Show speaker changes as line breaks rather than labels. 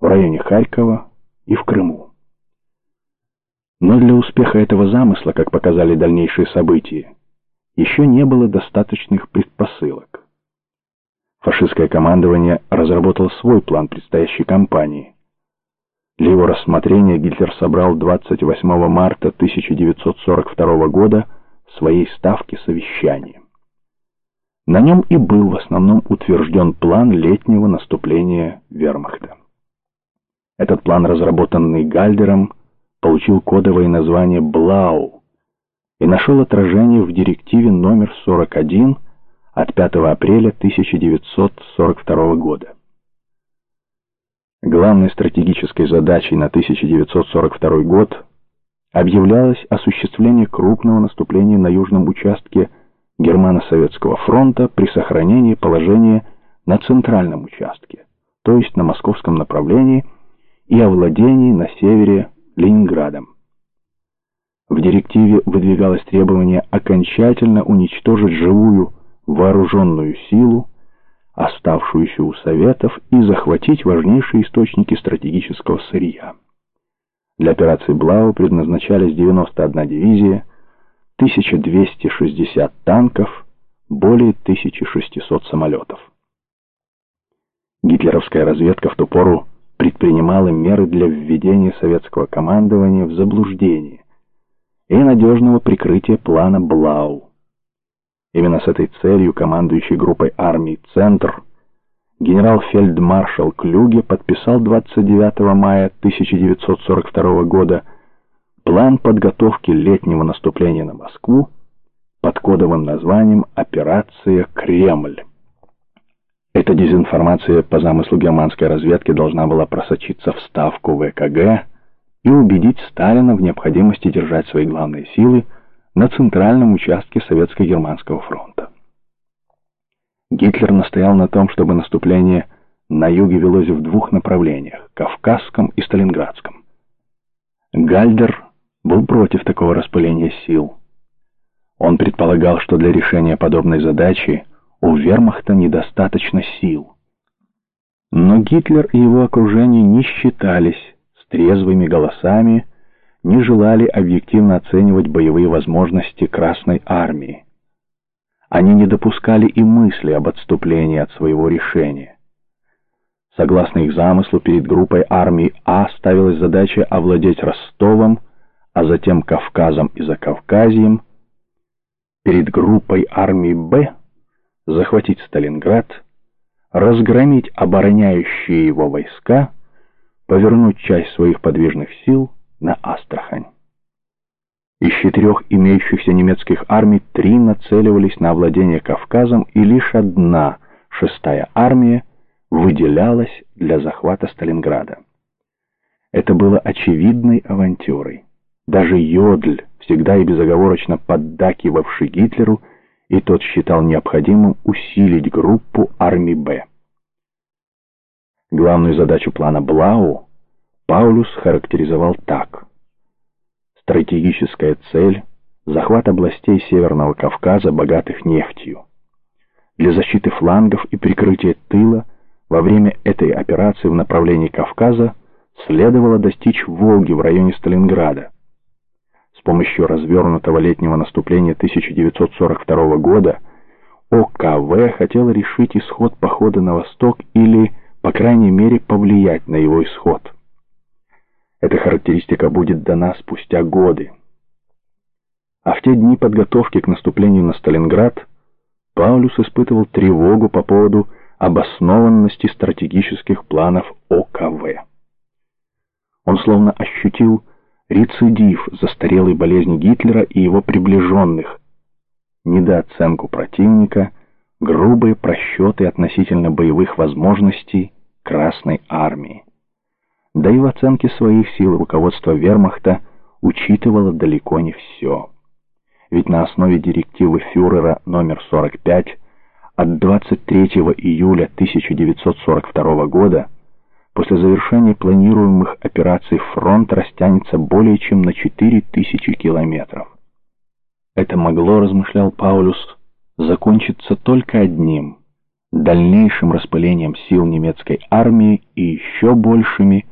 в районе Харькова и в Крыму. Но для успеха этого замысла, как показали дальнейшие события, еще не было достаточных предпосылок. Фашистское командование разработало свой план предстоящей кампании. Для его рассмотрения Гитлер собрал 28 марта 1942 года в своей Ставке совещание. На нем и был в основном утвержден план летнего наступления вермахта. Этот план, разработанный Гальдером, получил кодовое название «Блау» и нашел отражение в директиве номер 41 от 5 апреля 1942 года. Главной стратегической задачей на 1942 год объявлялось осуществление крупного наступления на южном участке Германо-Советского фронта при сохранении положения на центральном участке, то есть на московском направлении, и овладении на севере Ленинградом. В директиве выдвигалось требование окончательно уничтожить живую вооруженную силу, оставшуюся у Советов, и захватить важнейшие источники стратегического сырья. Для операции «Блау» предназначались 91 дивизия, 1260 танков, более 1600 самолетов. Гитлеровская разведка в ту пору предпринимала меры для введения советского командования в заблуждение и надежного прикрытия плана «Блау». Именно с этой целью командующий группой армий «Центр» генерал-фельдмаршал Клюге подписал 29 мая 1942 года план подготовки летнего наступления на Москву под кодовым названием «Операция Кремль». Эта дезинформация по замыслу германской разведки должна была просочиться в Ставку ВКГ и убедить Сталина в необходимости держать свои главные силы на центральном участке Советско-Германского фронта. Гитлер настоял на том, чтобы наступление на юге велось в двух направлениях – Кавказском и Сталинградском. Гальдер был против такого распыления сил. Он предполагал, что для решения подобной задачи у вермахта недостаточно сил. Но Гитлер и его окружение не считались с трезвыми голосами, не желали объективно оценивать боевые возможности Красной армии. Они не допускали и мысли об отступлении от своего решения. Согласно их замыслу, перед группой армий А ставилась задача овладеть Ростовом, а затем Кавказом и Закавказьем. Перед группой армий Б захватить Сталинград, разгромить обороняющие его войска, повернуть часть своих подвижных сил на Астрахань. Из 4 имеющихся немецких армий 3 нацеливались на овладение Кавказом, и лишь одна, 6-я армия, выделялась для захвата Сталинграда. Это было очевидной авантюрой. Даже Йодль, всегда и безоговорочно поддакивавший Гитлеру, и тот считал необходимым усилить группу армий Б. Главную задачу плана Блау Паулюс характеризовал так: стратегическая цель – захват областей Северного Кавказа, богатых нефтью. Для защиты флангов и прикрытия тыла во время этой операции в направлении Кавказа следовало достичь Волги в районе Сталинграда. С помощью развернутого летнего наступления 1942 года ОКВ хотел решить исход похода на восток или, по крайней мере, повлиять на его исход. Эта характеристика будет дана спустя годы. А в те дни подготовки к наступлению на Сталинград Паулюс испытывал тревогу по поводу обоснованности стратегических планов ОКВ. Он словно ощутил рецидив застарелой болезни Гитлера и его приближенных, недооценку противника, грубые просчеты относительно боевых возможностей Красной армии. Да и в оценке своих сил руководство вермахта учитывало далеко не все. Ведь на основе директивы фюрера номер 45 от 23 июля 1942 года после завершения планируемых операций фронт растянется более чем на 4000 километров. Это могло, размышлял Паулюс, закончиться только одним: дальнейшим распылением сил немецкой армии и еще большими